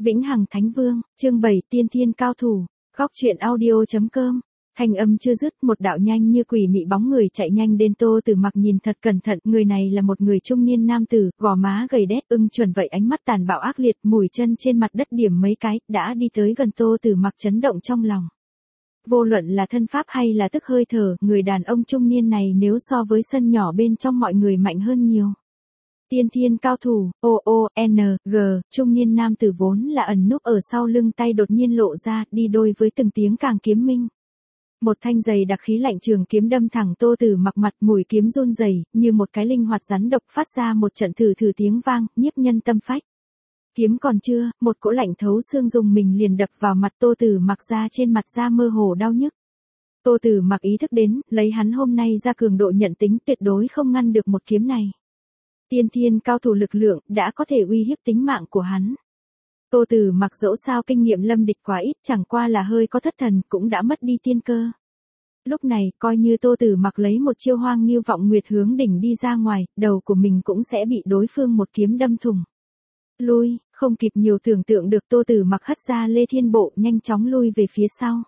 Vĩnh Hằng Thánh Vương, chương 7 Tiên Thiên Cao Thủ, góc truyện audio.com. Thanh âm chưa dứt, một đạo nhanh như quỷ mị bóng người chạy nhanh đến. Tô Tử Mặc nhìn thật cẩn thận, người này là một người trung niên nam tử, gò má gầy đét, ưng chuẩn vậy, ánh mắt tàn bạo ác liệt, mũi chân trên mặt đất điểm mấy cái, đã đi tới gần. Tô Tử Mặc chấn động trong lòng. Vô luận là thân pháp hay là tức hơi thở, người đàn ông trung niên này nếu so với sân nhỏ bên trong mọi người mạnh hơn nhiều. Tiên thiên cao thủ, O-O-N-G, trung niên nam tử vốn là ẩn núp ở sau lưng, tay đột nhiên lộ ra, đi đôi với từng tiếng càng kiếm minh. Một thanh dày đặc khí lạnh trường kiếm đâm thẳng Tô Tử Mặc mặt, mũi kiếm run rẩy, như một cái linh hoạt rắn độc, phát ra một trận thử tiếng vang, nhiếp nhân tâm phách. Kiếm còn chưa, một cỗ lạnh thấu xương dùng mình liền đập vào mặt Tô Tử Mặc, ra trên mặt da mơ hồ đau nhức. Tô Tử Mặc ý thức đến, lấy hắn hôm nay ra cường độ nhận tính, tuyệt đối không ngăn được một kiếm này. Tiên thiên cao thủ lực lượng đã có thể uy hiếp tính mạng của hắn. Tô Tử Mặc dẫu sao kinh nghiệm lâm địch quá ít, chẳng qua là hơi có thất thần, cũng đã mất đi tiên cơ. Lúc này, coi như Tô Tử Mặc lấy một chiêu Hoang Nghiêu Vọng Nguyệt hướng đỉnh đi ra ngoài, đầu của mình cũng sẽ bị đối phương một kiếm đâm thủng. Lui, không kịp nhiều tưởng tượng được, Tô Tử Mặc hất ra Lê Thiên Bộ, nhanh chóng lui về phía sau.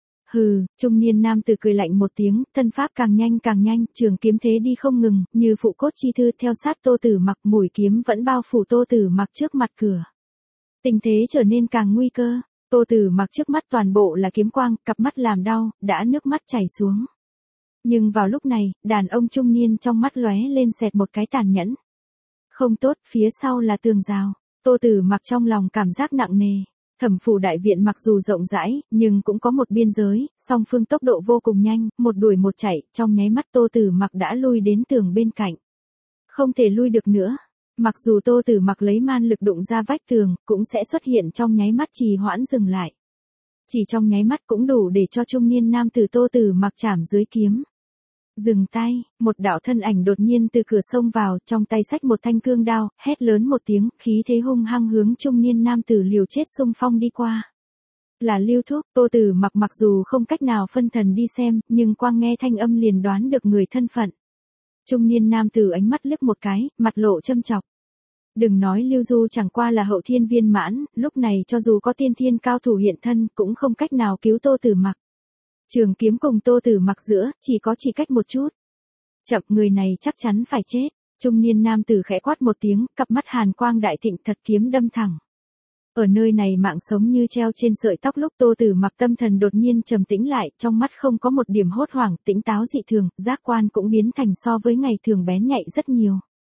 Hừ, trung niên nam tử cười lạnh một tiếng, thân pháp càng nhanh, trường kiếm thế đi không ngừng, như phụ cốt chi thư theo sát Tô Tử Mặc, mũi kiếm vẫn bao phủ Tô Tử Mặc trước mặt cửa. Tình thế trở nên càng nguy cơ, Tô Tử Mặc trước mắt toàn bộ là kiếm quang, cặp mắt làm đau, đã nước mắt chảy xuống. Nhưng vào lúc này, đàn ông trung niên trong mắt lóe lên xẹt một cái tàn nhẫn. Không tốt, phía sau là tường rào. Tô Tử Mặc trong lòng cảm giác nặng nề. Thẩm phủ đại viện mặc dù rộng rãi, nhưng cũng có một biên giới, song phương tốc độ vô cùng nhanh, một đuổi một chạy, trong nháy mắt Tô Tử Mặc đã lui đến tường bên cạnh. Không thể lui được nữa. Mặc dù Tô Tử Mặc lấy man lực đụng ra vách tường, cũng sẽ xuất hiện trong nháy mắt trì hoãn dừng lại. Chỉ trong nháy mắt cũng đủ để cho trung niên nam tử Tô Tử Mặc chạm dưới kiếm. Dừng tay, một đạo thân ảnh đột nhiên từ cửa xông vào, trong tay xách một thanh cương đao, hét lớn một tiếng, khí thế hung hăng hướng trung niên nam tử liều chết xung phong đi qua. Là Lưu Thúc. Tô Tử Mặc mặc dù không cách nào phân thần đi xem, nhưng quang nghe thanh âm liền đoán được người thân phận. Trung niên nam tử ánh mắt liếc một cái, mặt lộ châm chọc. Đừng nói Lưu Du chẳng qua là hậu thiên viên mãn, lúc này cho dù có tiên thiên cao thủ hiện thân, cũng không cách nào cứu Tô Tử Mặc. Trường kiếm cùng Tô Tử Mặc giữa, chỉ cách một chút. Chậm, người này chắc chắn phải chết. Trung niên nam tử khẽ quát một tiếng, cặp mắt hàn quang đại thịnh, thật kiếm đâm thẳng. Ở nơi này mạng sống như treo trên sợi tóc, lúc Tô Tử Mặc tâm thần đột nhiên trầm tĩnh lại, trong mắt không có một điểm hốt hoảng, tỉnh táo dị thường, giác quan cũng biến thành so với ngày thường bén nhạy rất nhiều.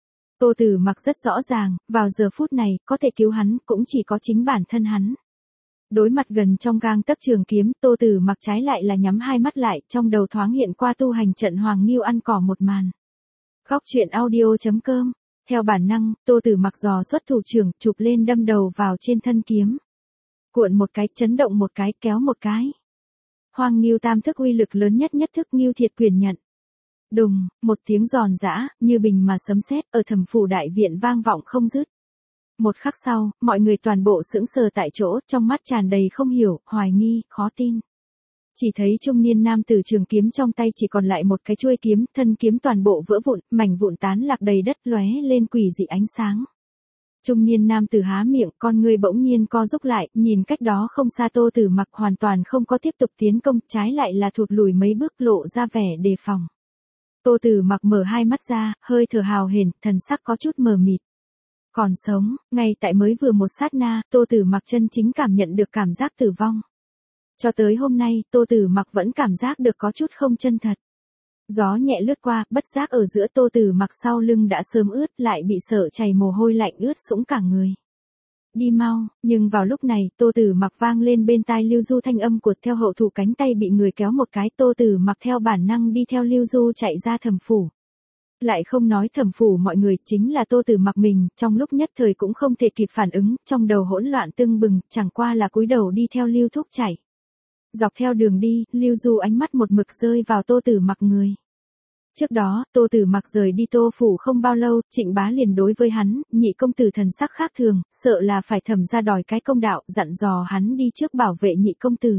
Tô Tử Mặc rất rõ ràng, vào giờ phút này, có thể cứu hắn, cũng chỉ có chính bản thân hắn. Đối mặt gần trong gang tấc trường kiếm, Tô Tử Mặc trái lại là nhắm hai mắt lại, trong đầu thoáng hiện qua tu hành trận Hoàng Nghiêu ăn cỏ một màn. Góc truyện audio.com. Theo bản năng, Tô Tử Mặc dò xuất thủ trưởng, chụp lên đâm đầu vào trên thân kiếm. Cuộn một cái, chấn động một cái, kéo một cái. Hoang Nghiêu tam thức uy lực lớn nhất thức Nghiêu Thiệt Quyền nhận. Đùng, một tiếng giòn giã, như bình mà sấm sét, ở Thẩm phủ đại viện vang vọng không dứt. Một khắc sau, mọi người toàn bộ sững sờ tại chỗ, trong mắt tràn đầy không hiểu, hoài nghi, khó tin. Chỉ thấy trung niên nam tử trường kiếm trong tay chỉ còn lại một cái chuôi kiếm, thân kiếm toàn bộ vỡ vụn, mảnh vụn tán lạc đầy đất, lóe lên quỷ dị ánh sáng. Trung niên nam tử há miệng, con người bỗng nhiên co rúm lại, nhìn cách đó không xa Tô Tử Mặc hoàn toàn không có tiếp tục tiến công, trái lại là thụt lùi mấy bước, lộ ra vẻ đề phòng. Tô Tử Mặc mở hai mắt ra, hơi thở hào hển, thần sắc có chút mờ mịt. Còn sống, ngay tại mới vừa một sát na, Tô Tử Mặc chân chính cảm nhận được cảm giác tử vong. Cho tới hôm nay, Tô Tử Mặc vẫn cảm giác được có chút không chân thật. Gió nhẹ lướt qua, bất giác ở giữa Tô Tử Mặc sau lưng đã sớm ướt, lại bị sợ chảy mồ hôi lạnh ướt sũng cả người. Đi mau, nhưng vào lúc này, Tô Tử Mặc vang lên bên tai Lưu Du thanh âm của, theo hậu thủ cánh tay bị người kéo một cái, Tô Tử Mặc theo bản năng đi theo Lưu Du chạy ra Thẩm phủ. Lại không nói Thẩm phủ mọi người, chính là Tô Tử Mặc mình, trong lúc nhất thời cũng không thể kịp phản ứng, trong đầu hỗn loạn tưng bừng, chẳng qua là cúi đầu đi theo Lưu Thúc chạy. Dọc theo đường đi, Lưu Du ánh mắt một mực rơi vào Tô Tử Mặc người. Trước đó, Tô Tử Mặc rời đi Tô phủ không bao lâu, Trịnh Bá liền đối với hắn, nhị công tử thần sắc khác thường, sợ là phải Thẩm ra đòi cái công đạo, dặn dò hắn đi trước bảo vệ nhị công tử.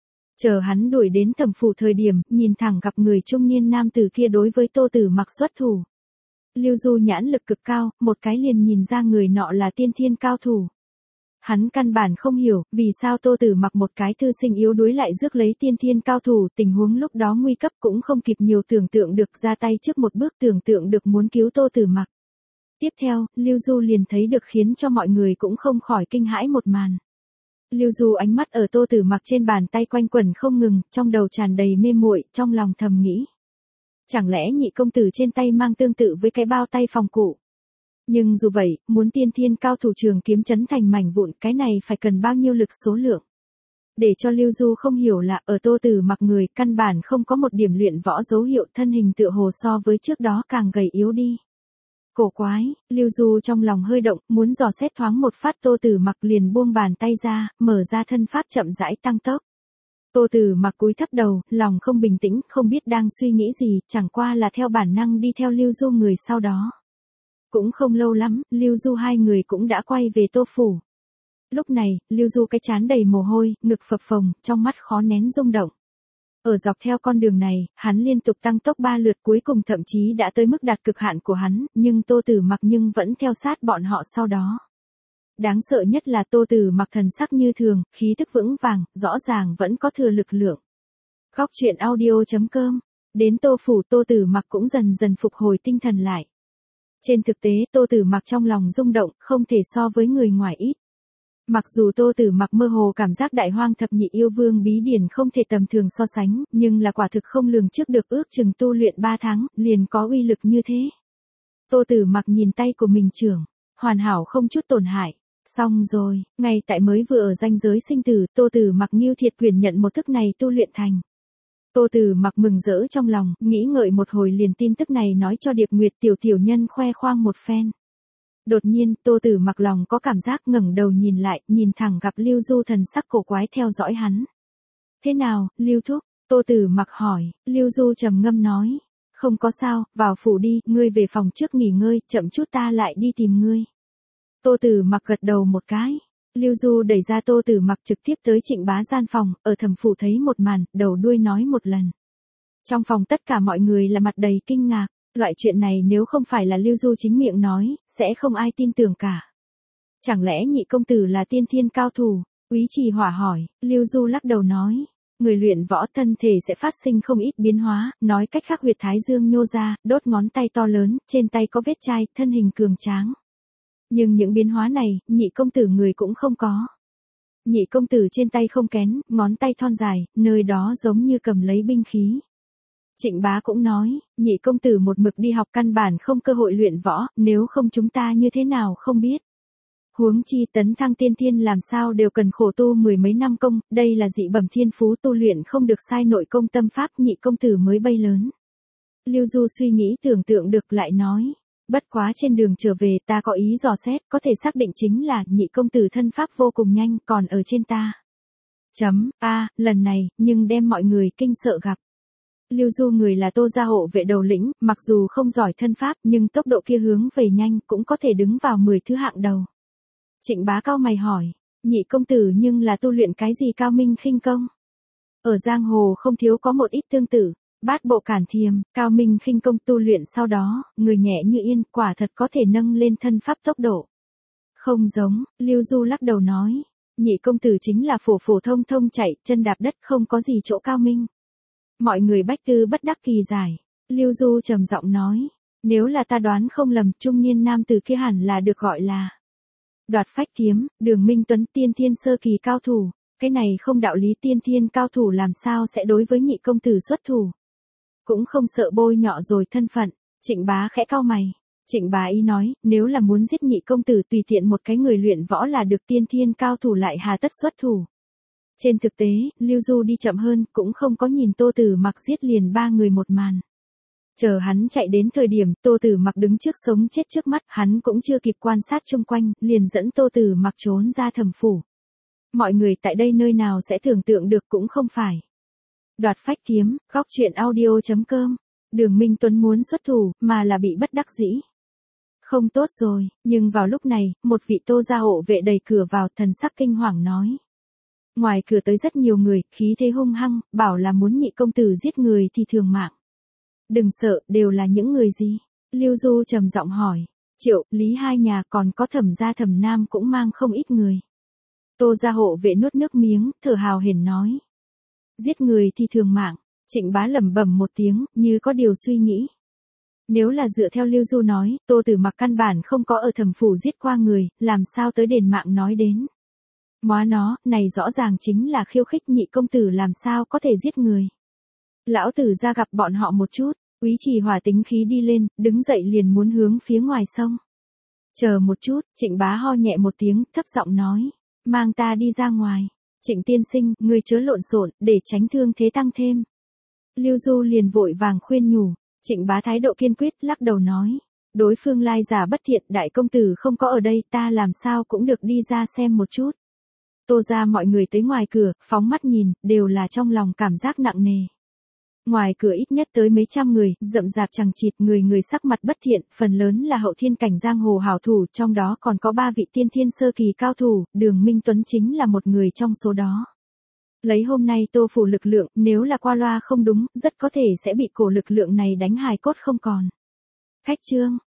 Chờ hắn đuổi đến Thẩm phủ thời điểm, nhìn thẳng gặp người trung niên nam tử kia đối với Tô Tử Mặc xuất thủ. Lưu Du nhãn lực cực cao, một cái liền nhìn ra người nọ là tiên thiên cao thủ. hắn căn bản không hiểu, vì sao Tô Tử Mặc một cái thư sinh yếu đuối lại rước lấy tiên thiên cao thủ, tình huống lúc đó nguy cấp cũng không kịp nhiều tưởng tượng được ra tay trước một bước tưởng tượng được muốn cứu Tô Tử Mặc. Tiếp theo, Lưu Du liền thấy được khiến cho mọi người cũng không khỏi kinh hãi một màn. Lưu Du ánh mắt ở Tô Tử Mặc trên bàn tay quanh quẩn không ngừng, trong đầu tràn đầy mê muội, trong lòng thầm nghĩ. Chẳng lẽ nhị công tử trên tay mang tương tự với cái bao tay phòng cụ? Nhưng dù vậy, muốn tiên thiên cao thủ trường kiếm chấn thành mảnh vụn, cái này phải cần bao nhiêu lực số lượng. Để cho Lưu Du không hiểu là ở Tô Tử Mặc người căn bản không có một điểm luyện võ dấu hiệu, thân hình tựa hồ so với trước đó càng gầy yếu đi. Cổ quái, Lưu Du trong lòng hơi động, muốn dò xét thoáng một phát Tô Tử Mặc liền buông bàn tay ra, mở ra thân pháp chậm rãi tăng tốc. Tô Tử Mặc cúi thấp đầu, lòng không bình tĩnh, không biết đang suy nghĩ gì, chẳng qua là theo bản năng đi theo Lưu Du người sau đó. Cũng không lâu lắm, Lưu Du hai người cũng đã quay về Tô phủ. Lúc này, Lưu Du cái trán đầy mồ hôi, ngực phập phồng, trong mắt khó nén rung động. Ở dọc theo con đường này, hắn liên tục tăng tốc 3 lượt, cuối cùng thậm chí đã tới mức đạt cực hạn của hắn, nhưng Tô Tử Mặc nhưng vẫn theo sát bọn họ sau đó. Đáng sợ nhất là Tô Tử Mặc thần sắc như thường, khí tức vững vàng, rõ ràng vẫn có thừa lực lượng. Góc truyện audio.com. Đến Tô phủ, Tô Tử Mặc cũng dần dần phục hồi tinh thần lại. Trên thực tế, Tô Tử Mặc trong lòng rung động, không thể so với người ngoài ít. Mặc dù Tô Tử Mặc mơ hồ cảm giác Đại Hoang thập nhị yêu vương bí điển không thể tầm thường so sánh, nhưng là quả thực không lường trước được, ước chừng tu luyện 3 tháng, liền có uy lực như thế. Tô Tử Mặc nhìn tay của mình trưởng, hoàn hảo không chút tổn hại. Xong rồi, ngay tại mới vừa ở ranh giới sinh tử, Tô Tử Mặc Ngưu Thiệt Quyền nhận một thức này tu luyện thành. Tô Tử Mặc mừng rỡ trong lòng, nghĩ ngợi một hồi liền tin tức này nói cho Điệp Nguyệt tiểu tiểu nhân khoe khoang một phen. Đột nhiên, Tô Tử Mặc lòng có cảm giác, ngẩng đầu nhìn lại, nhìn thẳng gặp Lưu Du thần sắc cổ quái theo dõi hắn. Thế nào, Lưu thúc? Tô Tử Mặc hỏi. Lưu Du trầm ngâm nói. Không có sao, vào phủ đi, ngươi về phòng trước nghỉ ngơi, chậm chút ta lại đi tìm ngươi. Tô Tử Mặc gật đầu một cái. Lưu Du đẩy ra Tô Tử Mặc trực tiếp tới Trịnh Bá gian phòng, ở thẩm phủ thấy một màn, đầu đuôi nói một lần. Trong phòng tất cả mọi người là mặt đầy kinh ngạc, loại chuyện này nếu không phải là Lưu Du chính miệng nói, sẽ không ai tin tưởng cả. Chẳng lẽ nhị công tử là tiên thiên cao thủ? Úy Trì Hỏa hỏi. Lưu Du lắc đầu nói, người luyện võ thân thể sẽ phát sinh không ít biến hóa, nói cách khác huyệt thái dương nhô ra, đốt ngón tay to lớn, trên tay có vết chai, thân hình cường tráng. Nhưng những biến hóa này, nhị công tử người cũng không có. Nhị công tử trên tay không kén, ngón tay thon dài, nơi đó giống như cầm lấy binh khí. Trịnh Bá cũng nói, nhị công tử một mực đi học căn bản không cơ hội luyện võ, nếu không chúng ta như thế nào không biết. Huống chi tấn thăng tiên thiên làm sao đều cần khổ tu 10 mấy năm công, đây là dị bẩm thiên phú tu luyện không được sai nội công tâm pháp, nhị công tử mới bay lớn. Lưu Du suy nghĩ tưởng tượng được lại nói. Bất quá trên đường trở về ta có ý dò xét, có thể xác định chính là nhị công tử thân pháp vô cùng nhanh, còn ở trên ta. Lần này, nhưng đem mọi người kinh sợ gặp. Lưu Du người là Tô gia hộ vệ đầu lĩnh, mặc dù không giỏi thân pháp nhưng tốc độ kia hướng về nhanh cũng có thể đứng vào 10 thứ hạng đầu. Trịnh Bá cau mày hỏi, nhị công tử nhưng là tu luyện cái gì cao minh khinh công? Ở giang hồ không thiếu có một ít tương tự. Bát bộ cản thiềm, cao minh khinh công tu luyện sau đó, người nhẹ như yên, quả thật có thể nâng lên thân pháp tốc độ. Không giống, Lưu Du lắc đầu nói, nhị công tử chính là phổ phổ thông thông chạy, chân đạp đất không có gì chỗ cao minh. Mọi người bách tư bất đắc kỳ giải. Lưu Du trầm giọng nói, nếu là ta đoán không lầm, trung niên nam tử kia hẳn là được gọi là Đoạt Phách Kiếm, Đường Minh Tuấn, tiên thiên sơ kỳ cao thủ. Cái này không đạo lý, tiên thiên cao thủ làm sao sẽ đối với nhị công tử xuất thủ. Cũng không sợ bôi nhọ rồi thân phận. Trịnh Bá khẽ cau mày. Trịnh Bá ý nói, nếu là muốn giết nhị công tử tùy tiện một cái người luyện võ là được, tiên thiên cao thủ lại hà tất xuất thủ. Trên thực tế, Lưu Du đi chậm hơn, cũng không có nhìn Tô Tử Mặc giết liền 3 người một màn. Chờ hắn chạy đến thời điểm, Tô Tử Mặc đứng trước sống chết trước mắt, hắn cũng chưa kịp quan sát xung quanh, liền dẫn Tô Tử Mặc trốn ra thẩm phủ. Mọi người tại đây nơi nào sẽ tưởng tượng được cũng không phải. Đoạt Phách Kiếm, góc truyện audio.com. Đường Minh Tuấn muốn xuất thủ, mà là bị bất đắc dĩ. Không tốt rồi, nhưng vào lúc này, một vị Tô gia hộ vệ đẩy cửa vào, thần sắc kinh hoàng nói. Ngoài cửa tới rất nhiều người, khí thế hung hăng, bảo là muốn nhị công tử giết người thì thường mạng. Đừng sợ, đều là những người gì? Lưu Du trầm giọng hỏi. Triệu, Lý hai nhà còn có Thẩm gia Thẩm Nam cũng mang không ít người. Tô gia hộ vệ nuốt nước miếng, thở hào hển nói. Giết người thì thường mạng, Trịnh Bá lẩm bẩm một tiếng, như có điều suy nghĩ. Nếu là dựa theo Lưu Du nói, Tô Tử Mặc căn bản không có ở Thẩm phủ giết qua người, làm sao tới đền mạng nói đến. Móa nó, này rõ ràng chính là khiêu khích nhị công tử làm sao có thể giết người. Lão tử ra gặp bọn họ một chút, Úy Trì Hỏa tính khí đi lên, đứng dậy liền muốn hướng phía ngoài sông. Chờ một chút, Trịnh Bá ho nhẹ một tiếng, thấp giọng nói, mang ta đi ra ngoài. Trịnh tiên sinh, ngươi chớ lộn xộn, để tránh thương thế tăng thêm. Lưu Du liền vội vàng khuyên nhủ, Trịnh Bá thái độ kiên quyết, lắc đầu nói, đối phương lai giả bất thiện, đại công tử không có ở đây, ta làm sao cũng được đi ra xem một chút. Tô ra mọi người tới ngoài cửa, phóng mắt nhìn, đều là trong lòng cảm giác nặng nề. Ngoài cửa ít nhất tới mấy trăm người, rậm rạp chằng chịt, người người sắc mặt bất thiện, phần lớn là hậu thiên cảnh giang hồ hảo thủ, trong đó còn có 3 vị tiên thiên sơ kỳ cao thủ, Đường Minh Tuấn chính là một người trong số đó. Lấy hôm nay Tô phủ lực lượng, nếu là qua loa không đúng, rất có thể sẽ bị cổ lực lượng này đánh hài cốt không còn. Khách trương,